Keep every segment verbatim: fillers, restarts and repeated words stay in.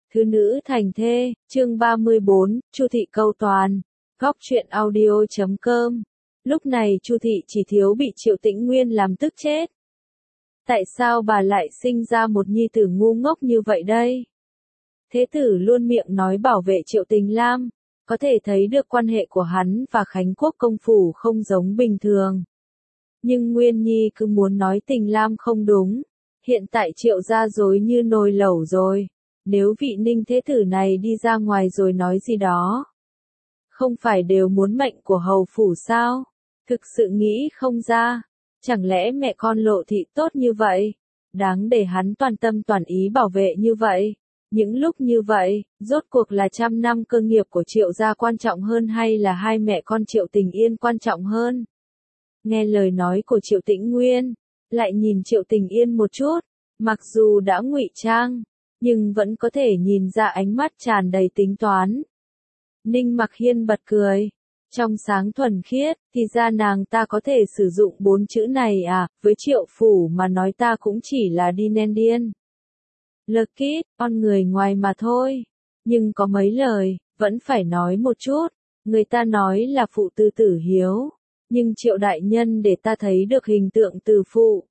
Thứ nữ thành thê, chương ba mươi bốn, Chu thị câu toàn. Góc truyện audio chấm com. Lúc này Chu thị chỉ thiếu bị Triệu Tĩnh Nguyên làm tức chết. Tại sao bà lại sinh ra một nhi tử ngu ngốc như vậy đây? Thế tử luôn miệng nói bảo vệ Triệu Tình Lam, có thể thấy được quan hệ của hắn và Khánh Quốc công phủ không giống bình thường. Nhưng Nguyên Nhi cứ muốn nói Tình Lam không đúng, hiện tại Triệu gia rối như nồi lẩu rồi. Nếu vị Ninh thế tử này đi ra ngoài rồi nói gì đó, không phải đều muốn mệnh của hầu phủ sao? Thực sự nghĩ không ra, chẳng lẽ mẹ con Lộ thị tốt như vậy, đáng để hắn toàn tâm toàn ý bảo vệ như vậy? Những lúc như vậy, rốt cuộc là trăm năm cơ nghiệp của Triệu gia quan trọng hơn hay là hai mẹ con Triệu Tình Yên quan trọng hơn? Nghe lời nói của Triệu Tĩnh Nguyên, lại nhìn Triệu Tình Yên một chút, mặc dù đã ngụy trang, nhưng vẫn có thể nhìn ra ánh mắt tràn đầy tính toán. Ninh Mặc Hiên bật cười, trong sáng thuần khiết, thì ra nàng ta có thể sử dụng bốn chữ này à, với Triệu phủ mà nói ta cũng chỉ là đi nên điên. Lược kít, con người ngoài mà thôi, nhưng có mấy lời, vẫn phải nói một chút, người ta nói là phụ tư tử hiếu, nhưng Triệu đại nhân để ta thấy được hình tượng từ phụ.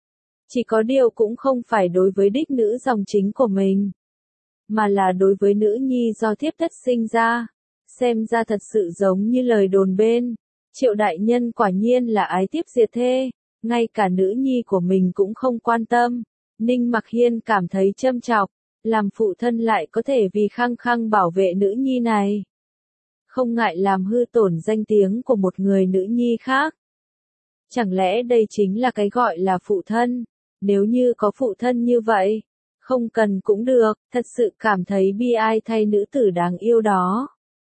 Chỉ có điều cũng không phải đối với đích nữ dòng chính của mình, mà là đối với nữ nhi do thiếp thất sinh ra. Xem ra thật sự giống như lời đồn bên, Triệu đại nhân quả nhiên là ái thiếp diệt thê, ngay cả nữ nhi của mình cũng không quan tâm. Ninh Mặc Hiên cảm thấy châm chọc, làm phụ thân lại có thể vì khăng khăng bảo vệ nữ nhi này, không ngại làm hư tổn danh tiếng của một người nữ nhi khác. Chẳng lẽ đây chính là cái gọi là phụ thân? Nếu như có phụ thân như vậy, không cần cũng được, thật sự cảm thấy bi ai thay nữ tử đáng yêu đó.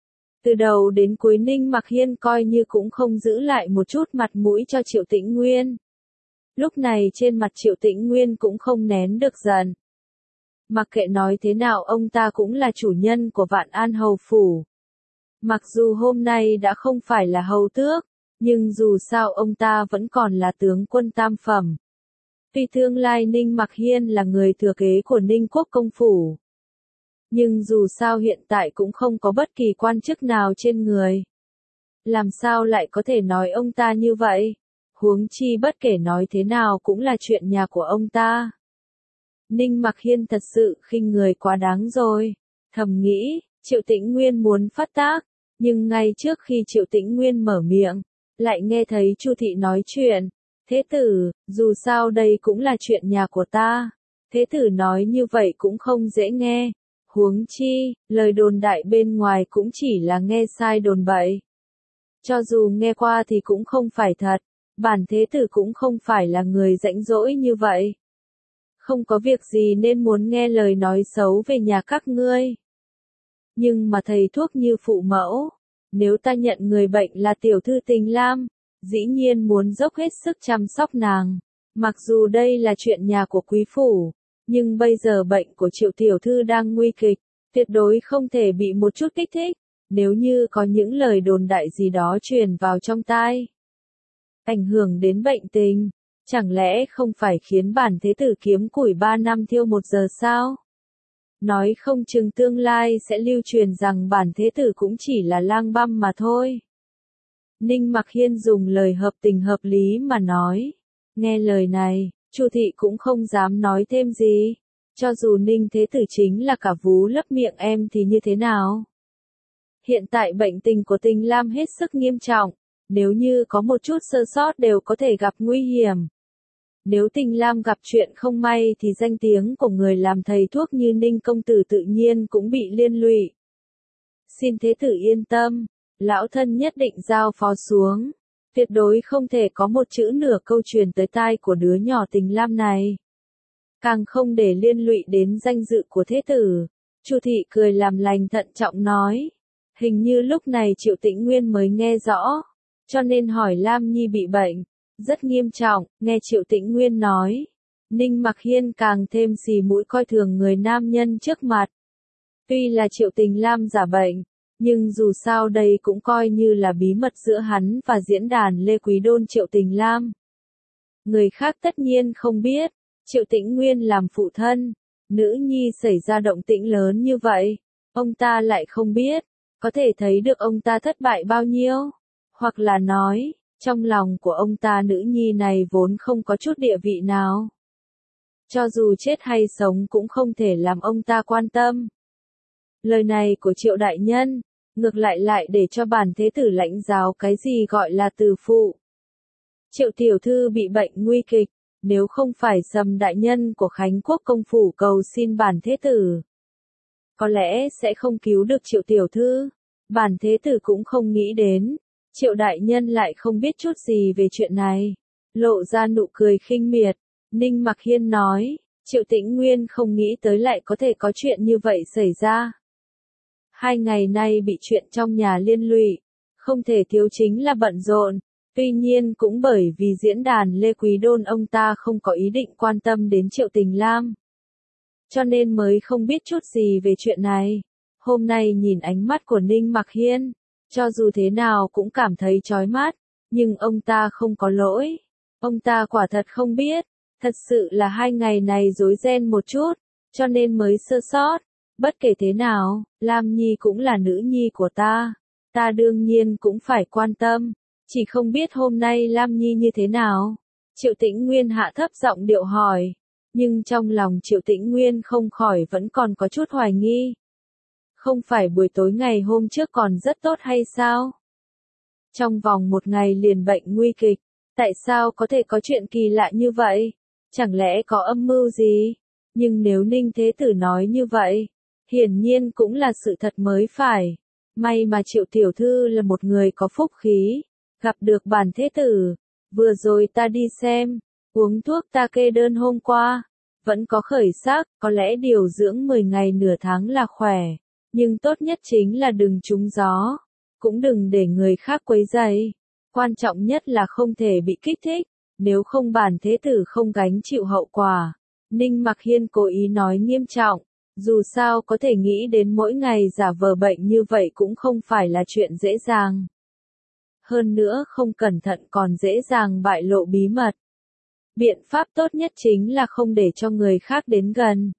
Từ đầu đến cuối Ninh Mặc Hiên coi như cũng không giữ lại một chút mặt mũi cho Triệu Tĩnh Nguyên. Lúc này trên mặt Triệu Tĩnh Nguyên cũng không nén được giận. Mặc kệ nói thế nào ông ta cũng là chủ nhân của Vạn An hầu phủ. Mặc dù hôm nay đã không phải là hầu tước, nhưng dù sao ông ta vẫn còn là tướng quân tam phẩm. Tuy tương lai Ninh Mặc Hiên là người thừa kế của Ninh Quốc công phủ, nhưng dù sao hiện tại cũng không có bất kỳ quan chức nào trên người. Làm sao lại có thể nói ông ta như vậy? Huống chi bất kể nói thế nào cũng là chuyện nhà của ông ta. Ninh Mặc Hiên thật sự khinh người quá đáng rồi. Thầm nghĩ, Triệu Tĩnh Nguyên muốn phát tác, nhưng ngay trước khi Triệu Tĩnh Nguyên mở miệng, lại nghe thấy Chu thị nói chuyện. Thế tử, dù sao đây cũng là chuyện nhà của ta. Thế tử nói như vậy cũng không dễ nghe. Huống chi, lời đồn đại bên ngoài cũng chỉ là nghe sai đồn bậy. Cho dù nghe qua thì cũng không phải thật, bản thế tử cũng không phải là người rãnh rỗi như vậy. Không có việc gì nên muốn nghe lời nói xấu về nhà các ngươi. Nhưng mà thầy thuốc như phụ mẫu, nếu ta nhận người bệnh là tiểu thư Tình Lam, dĩ nhiên muốn dốc hết sức chăm sóc nàng. Mặc dù đây là chuyện nhà của quý phủ, nhưng bây giờ bệnh của Triệu tiểu thư đang nguy kịch, tuyệt đối không thể bị một chút kích thích. Nếu như có những lời đồn đại gì đó truyền vào trong tai, ảnh hưởng đến bệnh tình, chẳng lẽ không phải khiến bản thế tử kiếm củi ba năm thiêu một giờ sao? Nói không chừng tương lai sẽ lưu truyền rằng bản thế tử cũng chỉ là lang băm mà thôi. Ninh Mặc Hiên dùng lời hợp tình hợp lý mà nói. Nghe lời này, Chu thị cũng không dám nói thêm gì. Cho dù Ninh thế tử chính là cả vú lấp miệng em thì như thế nào? Hiện tại bệnh tình của Tình Lam hết sức nghiêm trọng, nếu như có một chút sơ sót đều có thể gặp nguy hiểm. Nếu Tình Lam gặp chuyện không may thì danh tiếng của người làm thầy thuốc như Ninh công tử tự nhiên cũng bị liên lụy. Xin thế tử yên tâm, lão thân nhất định giao phó xuống, tuyệt đối không thể có một chữ nửa câu truyền tới tai của đứa nhỏ Tình Lam này. Càng không để liên lụy đến danh dự của thế tử. Chu thị cười làm lành thận trọng nói. Hình như lúc này Triệu Tĩnh Nguyên mới nghe rõ, cho nên hỏi Lam Nhi bị bệnh, rất nghiêm trọng. Nghe Triệu Tĩnh Nguyên nói, Ninh Mặc Hiên càng thêm xì mũi coi thường người nam nhân trước mặt. Tuy là Triệu Tình Lam giả bệnh, nhưng dù sao đây cũng coi như là bí mật giữa hắn và diễn đàn Lê Quý Đôn Triệu Tình Lam. Người khác tất nhiên không biết, Triệu Tĩnh Nguyên làm phụ thân, nữ nhi xảy ra động tĩnh lớn như vậy, ông ta lại không biết, có thể thấy được ông ta thất bại bao nhiêu, hoặc là nói, trong lòng của ông ta nữ nhi này vốn không có chút địa vị nào. Cho dù chết hay sống cũng không thể làm ông ta quan tâm. Lời này của Triệu đại nhân, ngược lại lại để cho bản thế tử lãnh giáo cái gì gọi là từ phụ. Triệu tiểu thư bị bệnh nguy kịch, nếu không phải Sầm đại nhân của Khánh Quốc công phủ cầu xin bản thế tử, có lẽ sẽ không cứu được Triệu tiểu thư. Bản thế tử cũng không nghĩ đến, Triệu đại nhân lại không biết chút gì về chuyện này, lộ ra nụ cười khinh miệt. Ninh Mặc Hiên nói, Triệu Tĩnh Nguyên không nghĩ tới lại có thể có chuyện như vậy xảy ra. Hai ngày nay bị chuyện trong nhà liên lụy, không thể thiếu chính là bận rộn, tuy nhiên cũng bởi vì diễn đàn Lê Quý Đôn ông ta không có ý định quan tâm đến Triệu Tình Lam, cho nên mới không biết chút gì về chuyện này. Hôm nay nhìn ánh mắt của Ninh Mặc Hiên, cho dù thế nào cũng cảm thấy chói mắt, nhưng ông ta không có lỗi, ông ta quả thật không biết. Thật sự là hai ngày này rối ren một chút, cho nên mới sơ sót. Bất kể thế nào, Lam Nhi cũng là nữ nhi của ta. Ta đương nhiên cũng phải quan tâm. Chỉ không biết hôm nay Lam Nhi như thế nào. Triệu Tĩnh Nguyên hạ thấp giọng điệu hỏi. Nhưng trong lòng Triệu Tĩnh Nguyên không khỏi vẫn còn có chút hoài nghi. Không phải buổi tối ngày hôm trước còn rất tốt hay sao? Trong vòng một ngày liền bệnh nguy kịch. Tại sao có thể có chuyện kỳ lạ như vậy? Chẳng lẽ có âm mưu gì? Nhưng nếu Ninh Thế Tử nói như vậy, hiển nhiên cũng là sự thật mới phải. May mà Triệu tiểu thư là một người có phúc khí, gặp được bản Thế Tử. Vừa rồi ta đi xem, uống thuốc ta kê đơn hôm qua, vẫn có khởi sắc, có lẽ điều dưỡng mười ngày nửa tháng là khỏe, nhưng tốt nhất chính là đừng trúng gió, cũng đừng để người khác quấy rầy. Quan trọng nhất là không thể bị kích thích. Nếu không bản thế tử không gánh chịu hậu quả. Ninh Mặc Hiên cố ý nói nghiêm trọng, dù sao có thể nghĩ đến mỗi ngày giả vờ bệnh như vậy cũng không phải là chuyện dễ dàng. Hơn nữa không cẩn thận còn dễ dàng bại lộ bí mật. Biện pháp tốt nhất chính là không để cho người khác đến gần.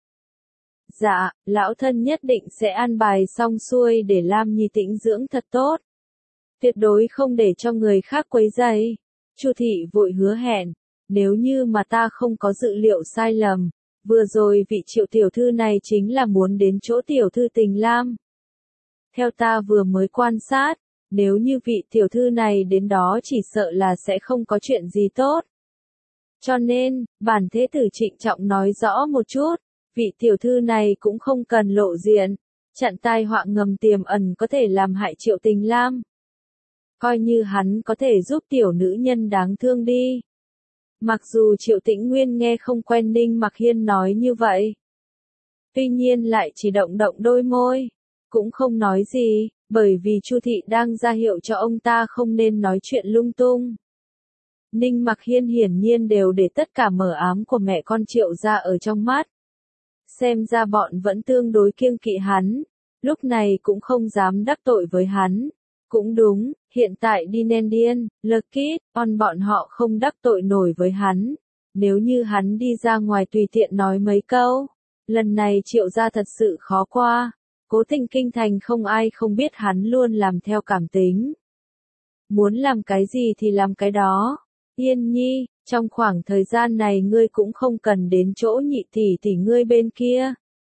Dạ, lão thân nhất định sẽ an bài xong xuôi để Lam Nhi tĩnh dưỡng thật tốt. Tuyệt đối không để cho người khác quấy rầy. Chu thị vội hứa hẹn, nếu như mà ta không có dự liệu sai lầm, vừa rồi vị Triệu tiểu thư này chính là muốn đến chỗ tiểu thư Tình Lam. Theo ta vừa mới quan sát, nếu như vị tiểu thư này đến đó chỉ sợ là sẽ không có chuyện gì tốt. Cho nên, bản thế tử trịnh trọng nói rõ một chút, vị tiểu thư này cũng không cần lộ diện, chặn tai họa ngầm tiềm ẩn có thể làm hại Triệu Tình Lam. Coi như hắn có thể giúp tiểu nữ nhân đáng thương đi. Mặc dù Triệu Tĩnh Nguyên nghe không quen Ninh Mặc Hiên nói như vậy, tuy nhiên lại chỉ động động đôi môi, cũng không nói gì, bởi vì Chu thị đang ra hiệu cho ông ta không nên nói chuyện lung tung. Ninh Mặc Hiên hiển nhiên đều để tất cả mờ ám của mẹ con Triệu ra ở trong mắt. Xem ra bọn vẫn tương đối kiêng kỵ hắn, lúc này cũng không dám đắc tội với hắn. Cũng đúng, hiện tại đi Nendian, Lekit, on bọn họ không đắc tội nổi với hắn. Nếu như hắn đi ra ngoài tùy tiện nói mấy câu, lần này Triệu gia thật sự khó qua. Cố Tình kinh thành không ai không biết hắn luôn làm theo cảm tính. Muốn làm cái gì thì làm cái đó. Yên Nhi, trong khoảng thời gian này ngươi cũng không cần đến chỗ nhị tỷ tỷ ngươi bên kia.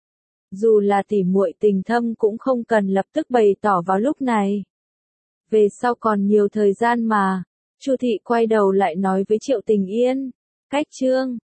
Dù là tỷ muội tình thâm cũng không cần lập tức bày tỏ vào lúc này. Về sau còn nhiều thời gian mà. Chu thị quay đầu lại nói với Triệu Tình Yên. Cách chương